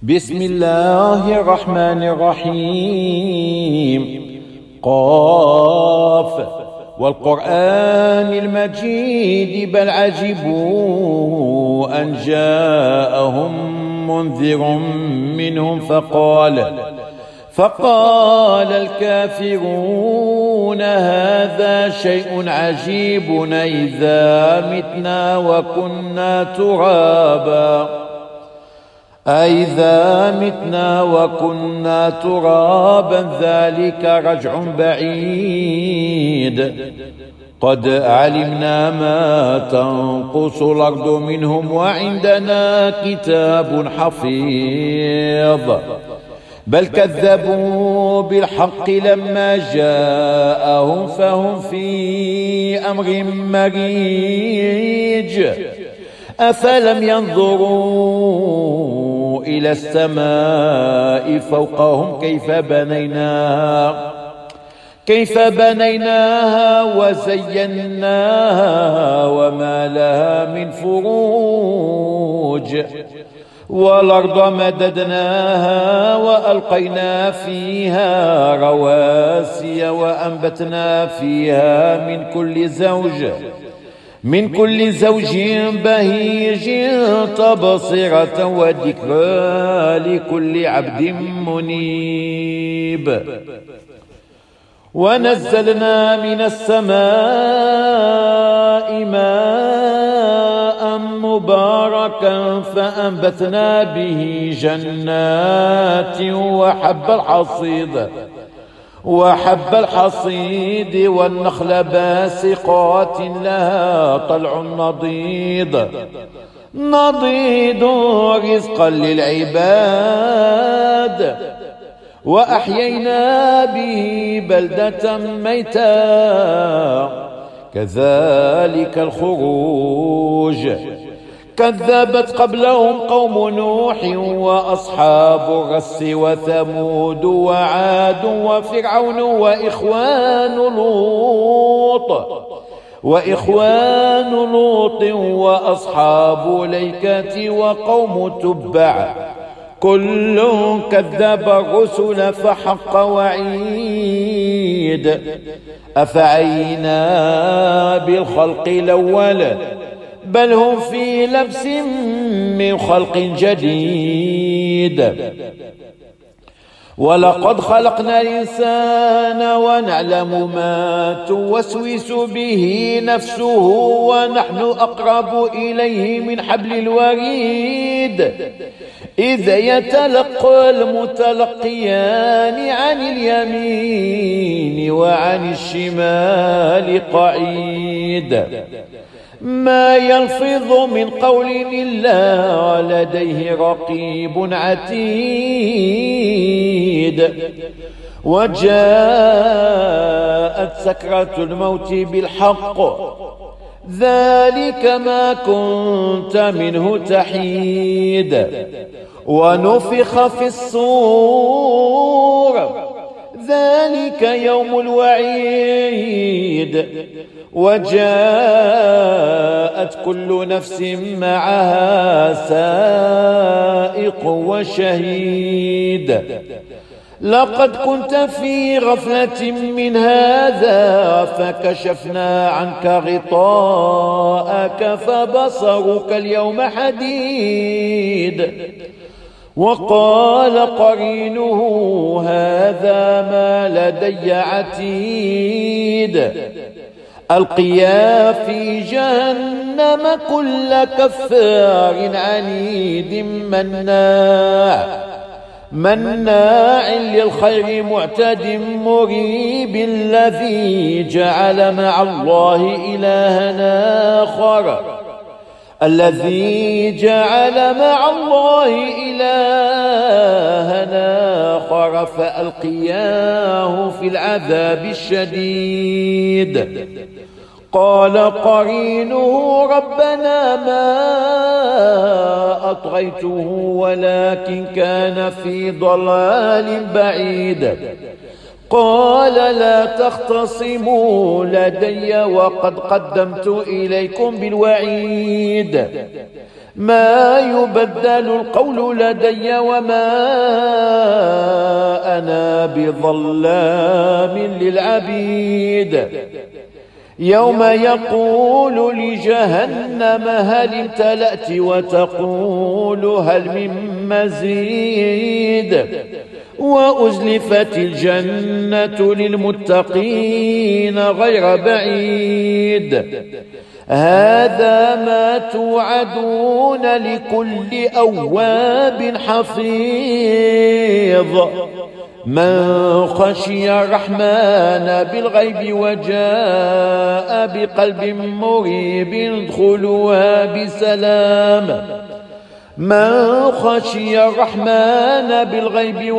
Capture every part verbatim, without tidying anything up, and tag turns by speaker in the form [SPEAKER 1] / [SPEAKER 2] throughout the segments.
[SPEAKER 1] بسم الله الرحمن الرحيم. قاف والقرآن المجيد بل عجبوا أن جاءهم منذر منهم فقال فقال الكافرون هذا شيء عجيب إذا متنا وكنا ترابا أئذا متنا وكنا ترابا ذلك رجع بعيد قد علمنا ما تنقص الأرض منهم وعندنا كتاب حفيظ بل كذبوا بالحق لما جاءهم فهم في أمر مريج أفلم ينظروا إلى السماء فوقهم كيف بنيناها كيف بنيناها وزيناها وما لها من فروج والأرض مددناها وألقينا فيها رواسي وأنبتنا فيها من كل زوج من كل زوج بهيج تبصرة وذكرى لكل عبد منيب. ونزلنا من السماء ماء مباركا فأنبتنا به جنات وحب الحصيد وحب الحصيد والنخل باسقات لها طلع نضيد نضيد رزقا للعباد وأحيينا به بلدة ميتا كذلك الخروج كذبت قبلهم قوم نوح وأصحاب الرس وثمود وعاد وفرعون وإخوان لوط وإخوان لوط وأصحاب الأيكة وقوم تبع كل كذب الرسل فحق وعيد أفعينا بالخلق الأول بل هم في لبس من خلق جديد ولقد خلقنا الإنسان ونعلم ما توسوس به نفسه ونحن أقرب إليه من حبل الوريد إذ يتلقى المتلقيان عن اليمين وعن الشمال قعيد ما يلفظ من قول إلا لديه رقيب عتيد وجاءت سكرة الموت بالحق ذلك ما كنت منه تحيد ونفخ في الصور ذلك يوم الوعيد وجاءت كل نفس معها سائق وشهيد لقد كنت في غفلة من هذا فكشفنا عنك غطاءك فبصرك اليوم حديد وقال قرينه هذا ما لدي عتيد ألقيا في جهنم كل كفار عنيد مناع مناع للخير معتد مريب الذي جعل مع الله إلها آخر الذي جعل مع الله إلها آخر فألقياه في العذاب الشديد قال قرينه ربنا ما أطغيته ولكن كان في ضلال بعيد قال لا تختصموا لدي وقد قدمت إليكم بالوعيد ما يبدل القول لدي وما أنا بظلام للعبيد. يوم يقول لجهنم هل امتلأت وتقول هل من مزيد وأزلفت الجنة للمتقين غير بعيد. هذا ما توعدون لكل أواب حفيظ من خشي الرحمن بالغيب وجاء بقلب مريب ادخلوها بسلام. من خشي الرحمن بالغيب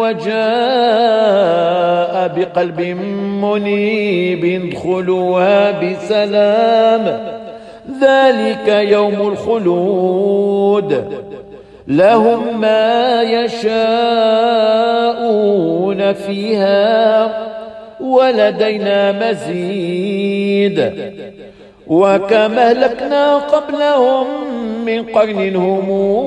[SPEAKER 1] وجاء بقلب منيب ادخلوها بسلام. ذلك يوم الخلود لهم ما يشاءون فيها ولدينا مزيد. وكما أهلكنا قبلهم من قرن هم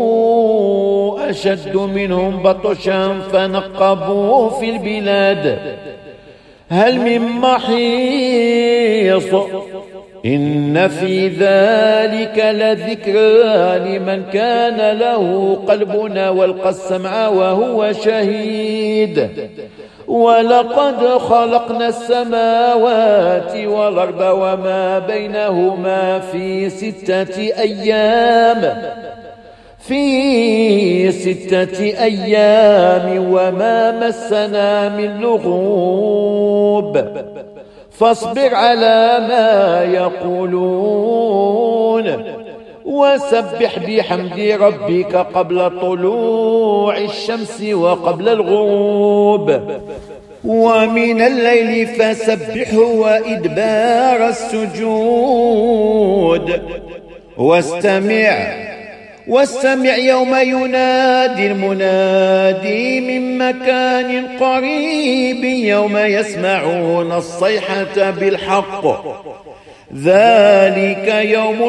[SPEAKER 1] أشد منهم بطشا فنقبوا في البلاد هل من محيص. إن في ذلك لذكرى لمن كان له قلب والقى السمع وهو شهيد. ولقد خلقنا السماوات والأرض وما بينهما في ستة أيام في ستة أيام وما مسنا من لغوب. فاصبر على ما يقولون وسبح بحمد ربك قبل طلوع الشمس وقبل الغروب ومن الليل فسبحه وإدبار السجود. واستمع واستمع يوم ينادي المنادي من مكان قريب يوم يسمعون الصيحة بالحق. ذلك يوم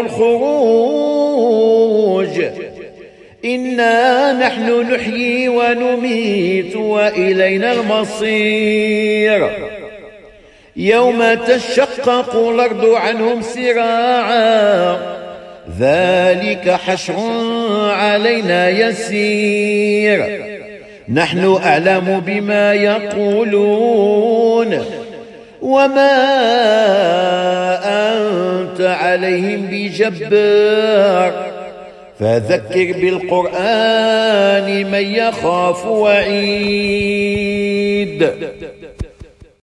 [SPEAKER 1] الخروج. إنا نحن نحيي ونميت وإلينا المصير. يوم تشقق الأرض عنهم سراعا ذلك حشر علينا يسير. نحن أعلم بما يقولون وما أنت عليهم بجبار. فذكر بالقرآن من يخاف وعيد.